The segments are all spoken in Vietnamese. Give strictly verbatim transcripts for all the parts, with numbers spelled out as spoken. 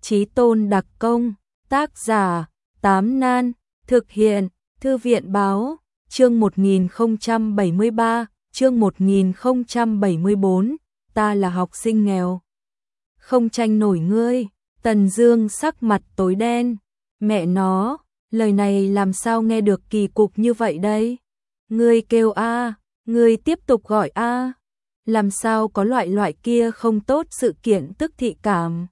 Chí tôn đặc công, tác giả, Tám Nan, thực hiện, Thư viện báo, chương một nghìn không trăm bảy mươi ba, chương một nghìn không trăm bảy mươi bốn, ta là học sinh nghèo. Không tranh nổi ngươi, Tần Dương sắc mặt tối đen, mẹ nó, lời này làm sao nghe được kỳ cục như vậy đây? Ngươi kêu a, ngươi tiếp tục gọi a, làm sao có loại loại kia không tốt sự kiện tức thị cảm.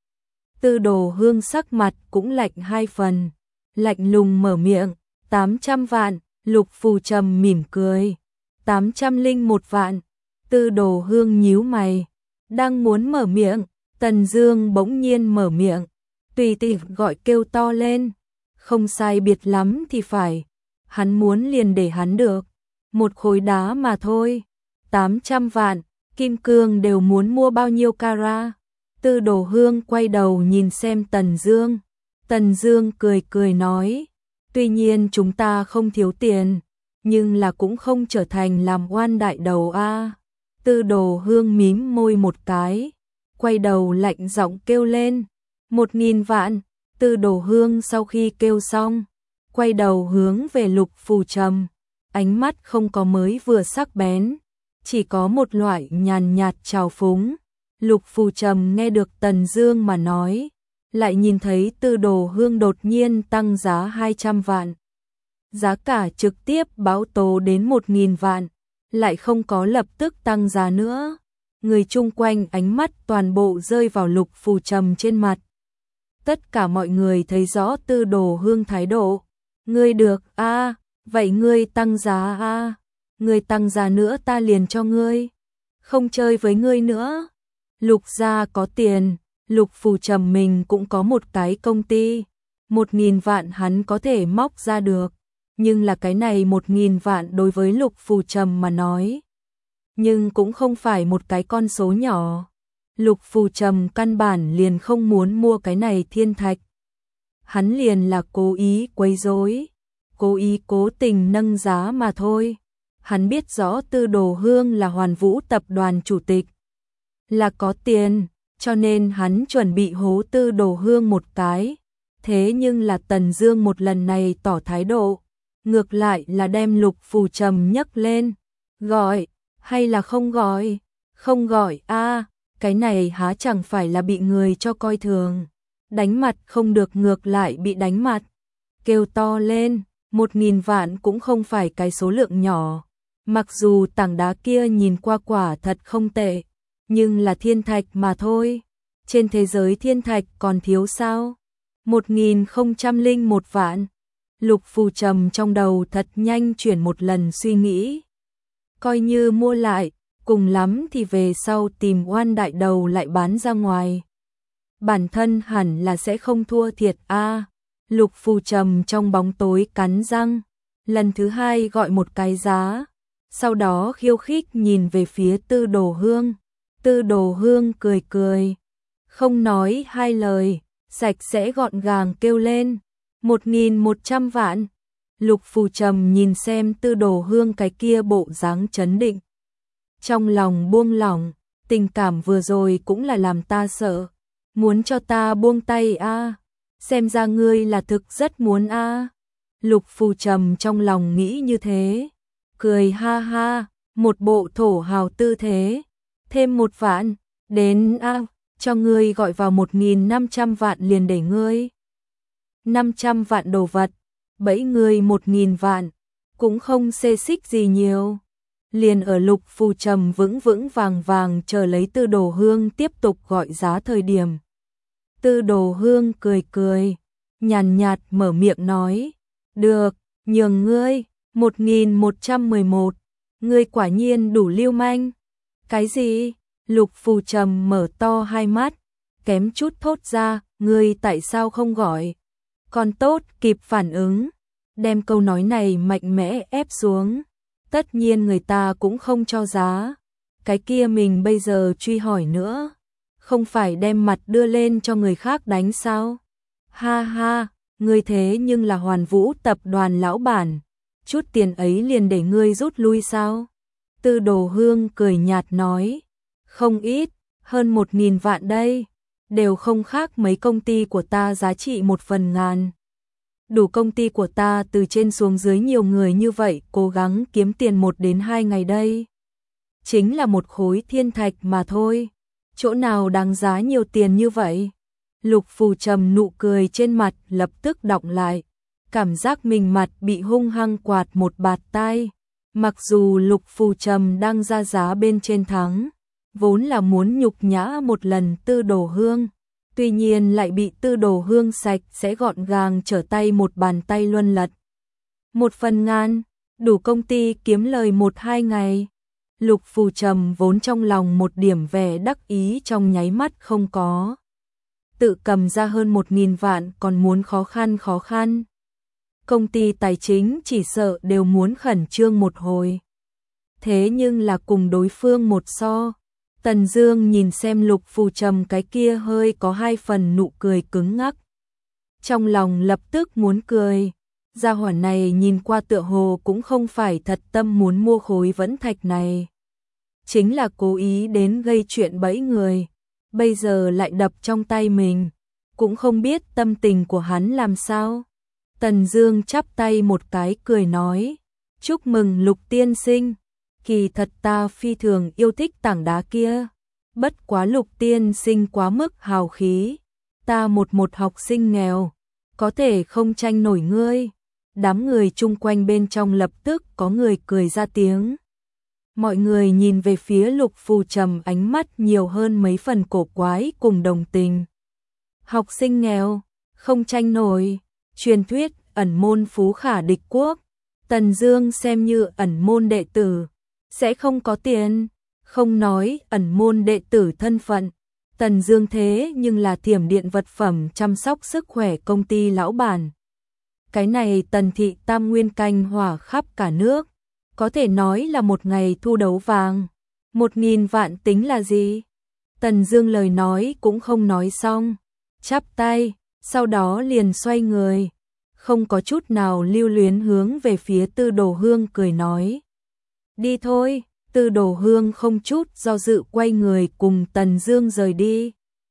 Tư Đồ Hương sắc mặt cũng lạnh hai phần, lạnh lùng mở miệng, tám trăm vạn, Lục Phù Trầm mỉm cười, tám trăm linh một vạn. Tư Đồ Hương nhíu mày, đang muốn mở miệng, Tần Dương bỗng nhiên mở miệng, tùy tiện gọi kêu to lên, không sai biệt lắm thì phải, hắn muốn liền để hắn được, một khối đá mà thôi, tám trăm vạn, kim cương đều muốn mua bao nhiêu carat. Tư Đồ Hương quay đầu nhìn xem Tần Dương, Tần Dương cười cười nói, tuy nhiên chúng ta không thiếu tiền, nhưng là cũng không trở thành làm oan đại đầu a. Tư Đồ Hương mím môi một cái, quay đầu lạnh giọng kêu lên, một nghìn vạn. Tư Đồ Hương sau khi kêu xong, quay đầu hướng về Lục Phù Trầm, ánh mắt không có mới vừa sắc bén, chỉ có một loại nhàn nhạt trào phúng. Lục Phù Trầm nghe được Tần Dương mà nói, lại nhìn thấy Tư Đồ Hương đột nhiên tăng giá hai trăm vạn. Giá cả trực tiếp báo tố đến một nghìn vạn, lại không có lập tức tăng giá nữa. Người chung quanh ánh mắt toàn bộ rơi vào Lục Phù Trầm trên mặt. Tất cả mọi người thấy rõ Tư Đồ Hương thái độ. Ngươi được a, à, vậy ngươi tăng giá a, à. Ngươi tăng giá nữa ta liền cho ngươi. Không chơi với ngươi nữa. Lục gia có tiền, Lục Phù Trầm mình cũng có một cái công ty, một nghìn vạn hắn có thể móc ra được, nhưng là cái này một nghìn vạn đối với Lục Phù Trầm mà nói, nhưng cũng không phải một cái con số nhỏ. Lục Phù Trầm căn bản liền không muốn mua cái này thiên thạch, hắn liền là cố ý quấy rối, cố ý cố tình nâng giá mà thôi. Hắn biết rõ Tư Đồ Hương là Hoàn Vũ tập đoàn chủ tịch, là có tiền, cho nên hắn chuẩn bị hố Tư Đồ Hương một cái. Thế nhưng là Tần Dương một lần này tỏ thái độ, ngược lại là đem Lục Phù Trầm nhấc lên, gọi, hay là không gọi, không gọi a, à, cái này há chẳng phải là bị người cho coi thường, đánh mặt không được ngược lại bị đánh mặt, kêu to lên, một nghìn vạn cũng không phải cái số lượng nhỏ, mặc dù tảng đá kia nhìn qua quả thật không tệ, nhưng là thiên thạch mà thôi, trên thế giới thiên thạch còn thiếu sao? Một nghìn không trăm linh một vạn. Lục Phù Trầm trong đầu thật nhanh chuyển một lần suy nghĩ. Coi như mua lại, cùng lắm thì về sau tìm oan đại đầu lại bán ra ngoài. Bản thân hẳn là sẽ không thua thiệt a. À, Lục Phù Trầm trong bóng tối cắn răng, lần thứ hai gọi một cái giá, sau đó khiêu khích nhìn về phía Tư Đồ Hương. Tư Đồ Hương cười cười, không nói hai lời, sạch sẽ gọn gàng kêu lên, một nghìn một trăm vạn. Lục Phù Trầm nhìn xem Tư Đồ Hương cái kia bộ dáng trấn định, trong lòng buông lỏng, tình cảm vừa rồi cũng là làm ta sợ, muốn cho ta buông tay a, à. Xem ra ngươi là thực rất muốn a. À. Lục Phù Trầm trong lòng nghĩ như thế, cười ha ha, một bộ thổ hào tư thế. Thêm một vạn, đến a, à, cho ngươi gọi vào một nghìn năm trăm vạn liền để ngươi. năm trăm vạn đồ vật, bẫy ngươi một nghìn vạn, cũng không xê xích gì nhiều. Liền ở Lục Phù Trầm vững vững vàng vàng chờ lấy Tư Đồ Hương tiếp tục gọi giá thời điểm. Tư Đồ Hương cười cười, nhàn nhạt mở miệng nói, được, nhường ngươi, một nghìn một trăm mười một, ngươi quả nhiên đủ lưu manh. Cái gì? Lục Phù Trầm mở to hai mắt, kém chút thốt ra, ngươi tại sao không gọi? Còn tốt kịp phản ứng, đem câu nói này mạnh mẽ ép xuống. Tất nhiên người ta cũng không cho giá, cái kia mình bây giờ truy hỏi nữa, không phải đem mặt đưa lên cho người khác đánh sao? Ha ha, ngươi thế nhưng là Hoàn Vũ tập đoàn lão bản, chút tiền ấy liền để ngươi rút lui sao? Tư Đồ Hương cười nhạt nói, không ít, hơn một nghìn vạn đây. đều không khác mấy công ty của ta giá trị một phần ngàn. Đủ công ty của ta từ trên xuống dưới nhiều người như vậy cố gắng kiếm tiền một đến hai ngày đây. Chính là một khối thiên thạch mà thôi. Chỗ nào đáng giá nhiều tiền như vậy? Lục Phù Trầm nụ cười trên mặt lập tức đọng lại. Cảm giác mình mặt bị hung hăng quạt một bạt tai. Mặc dù Lục Phù Trầm đang ra giá bên trên thắng, vốn là muốn nhục nhã một lần Tư Đồ Hương, tuy nhiên lại bị Tư Đồ Hương sạch sẽ gọn gàng trở tay một bàn tay luân lật. Một phần ngàn, đủ công ty kiếm lời một hai ngày. Lục Phù Trầm vốn trong lòng một điểm vẻ đắc ý trong nháy mắt không có. Tự cầm ra hơn một nghìn vạn còn muốn khó khăn khó khăn. Công ty tài chính chỉ sợ đều muốn khẩn trương một hồi. Thế nhưng là cùng đối phương một so. Tần Dương nhìn xem Lục Phù Trầm cái kia hơi có hai phần nụ cười cứng ngắc. Trong lòng lập tức muốn cười. Gia hỏa này nhìn qua tựa hồ cũng không phải thật tâm muốn mua khối vẫn thạch này. Chính là cố ý đến gây chuyện bẫy người. Bây giờ lại đập trong tay mình. Cũng không biết tâm tình của hắn làm sao. Tần Dương chắp tay một cái cười nói. Chúc mừng Lục tiên sinh. Kỳ thật ta phi thường yêu thích tảng đá kia. Bất quá Lục tiên sinh quá mức hào khí. Ta một một học sinh nghèo. Có thể không tranh nổi ngươi. Đám người chung quanh bên trong lập tức có người cười ra tiếng. Mọi người nhìn về phía Lục Phù Trầm ánh mắt nhiều hơn mấy phần cổ quái cùng đồng tình. Học sinh nghèo, không tranh nổi, truyền thuyết ẩn môn phú khả địch quốc. Tần Dương xem như ẩn môn đệ tử, sẽ không có tiền, không nói ẩn môn đệ tử thân phận. Tần Dương thế nhưng là Thiểm Điện vật phẩm chăm sóc sức khỏe công ty lão bản. Cái này Tần thị tam nguyên canh hỏa khắp cả nước, có thể nói là một ngày thu đấu vàng. Một nghìn vạn tính là gì? Tần Dương lời nói cũng không nói xong, chắp tay, sau đó liền xoay người, không có chút nào lưu luyến hướng về phía Tư Đồ Hương cười nói. Đi thôi. Tư Đồ Hương không chút do dự quay người cùng Tần Dương rời đi.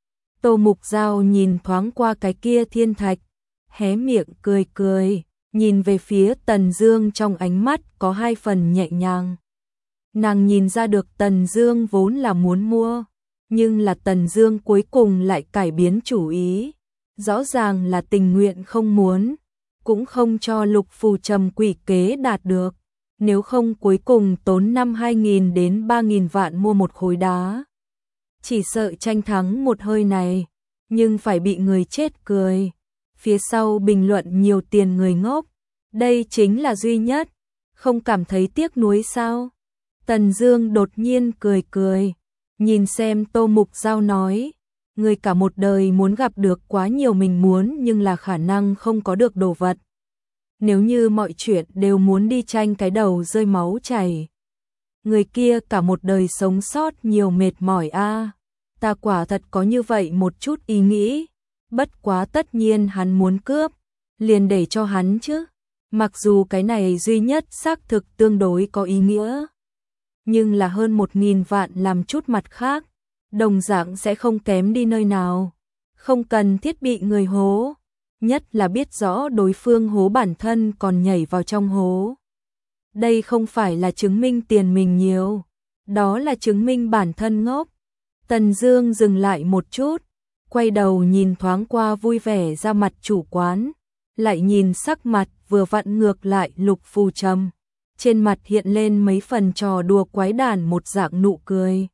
Tô Mục Giao nhìn thoáng qua cái kia thiên thạch, hé miệng cười cười, nhìn về phía Tần Dương trong ánh mắt có hai phần nhẹ nhàng. Nàng nhìn ra được Tần Dương vốn là muốn mua, nhưng là Tần Dương cuối cùng lại cải biến chủ ý, rõ ràng là tình nguyện không muốn, cũng không cho Lục Phù Trầm quỷ kế đạt được. Nếu không cuối cùng tốn năm hai nghìn đến ba nghìn vạn mua một khối đá. Chỉ sợ tranh thắng một hơi này, nhưng phải bị người chết cười. Phía sau bình luận nhiều tiền người ngốc, đây chính là duy nhất, không cảm thấy tiếc nuối sao? Tần Dương đột nhiên cười cười, nhìn xem Tô Mục Giao nói, người cả một đời muốn gặp được quá nhiều mình muốn nhưng là khả năng không có được đồ vật. Nếu như mọi chuyện đều muốn đi tranh cái đầu rơi máu chảy, người kia cả một đời sống sót nhiều mệt mỏi a. À. Ta quả thật có như vậy một chút ý nghĩ, bất quá tất nhiên hắn muốn cướp, liền để cho hắn chứ. Mặc dù cái này duy nhất xác thực tương đối có ý nghĩa, nhưng là hơn một nghìn vạn làm chút mặt khác, đồng dạng sẽ không kém đi nơi nào. Không cần thiết bị người hố. Nhất là biết rõ đối phương hố bản thân còn nhảy vào trong hố. Đây không phải là chứng minh tiền mình nhiều, đó là chứng minh bản thân ngốc. Tần Dương dừng lại một chút, quay đầu nhìn thoáng qua vui vẻ ra mặt chủ quán, lại nhìn sắc mặt vừa vặn ngược lại Lục Phù Trầm, trên mặt hiện lên mấy phần trò đùa quái đản một dạng nụ cười.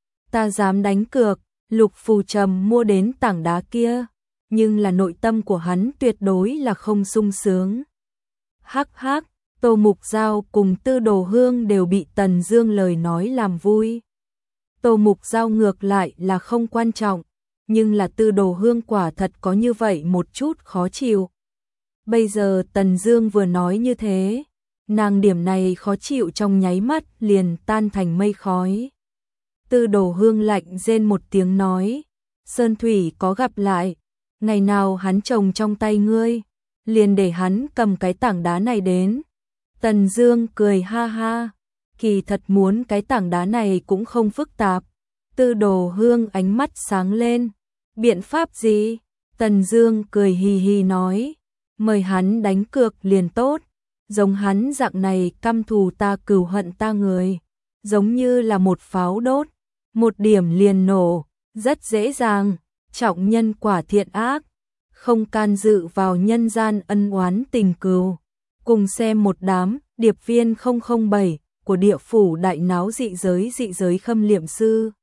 Ta dám đánh cược, Lục Phù Trầm mua đến tảng đá kia. Nhưng là nội tâm của hắn tuyệt đối là không sung sướng. Hắc hắc, Tô Mục Giao cùng Tư Đồ Hương đều bị Tần Dương lời nói làm vui. Tô Mục Giao ngược lại là không quan trọng, nhưng là Tư Đồ Hương quả thật có như vậy một chút khó chịu. Bây giờ Tần Dương vừa nói như thế, nàng điểm này khó chịu trong nháy mắt liền tan thành mây khói. Tư Đồ Hương lạnh rên một tiếng nói, Sơn Thủy có gặp lại. Ngày nào hắn trồng trong tay ngươi, liền để hắn cầm cái tảng đá này đến. Tần Dương cười ha ha, kỳ thật muốn cái tảng đá này cũng không phức tạp. Tư Đồ Hương ánh mắt sáng lên, Biện pháp gì? Tần Dương cười hì hì nói, mời hắn đánh cược liền tốt, giống hắn dạng này căm thù ta cừu hận ta người, giống như là một pháo đốt, một điểm liền nổ, rất dễ dàng, trọng nhân quả thiện ác, không can dự vào nhân gian ân oán tình cừu. Cùng xem một đám điệp viên không không bảy của địa phủ đại náo dị giới dị giới khâm liệm sư.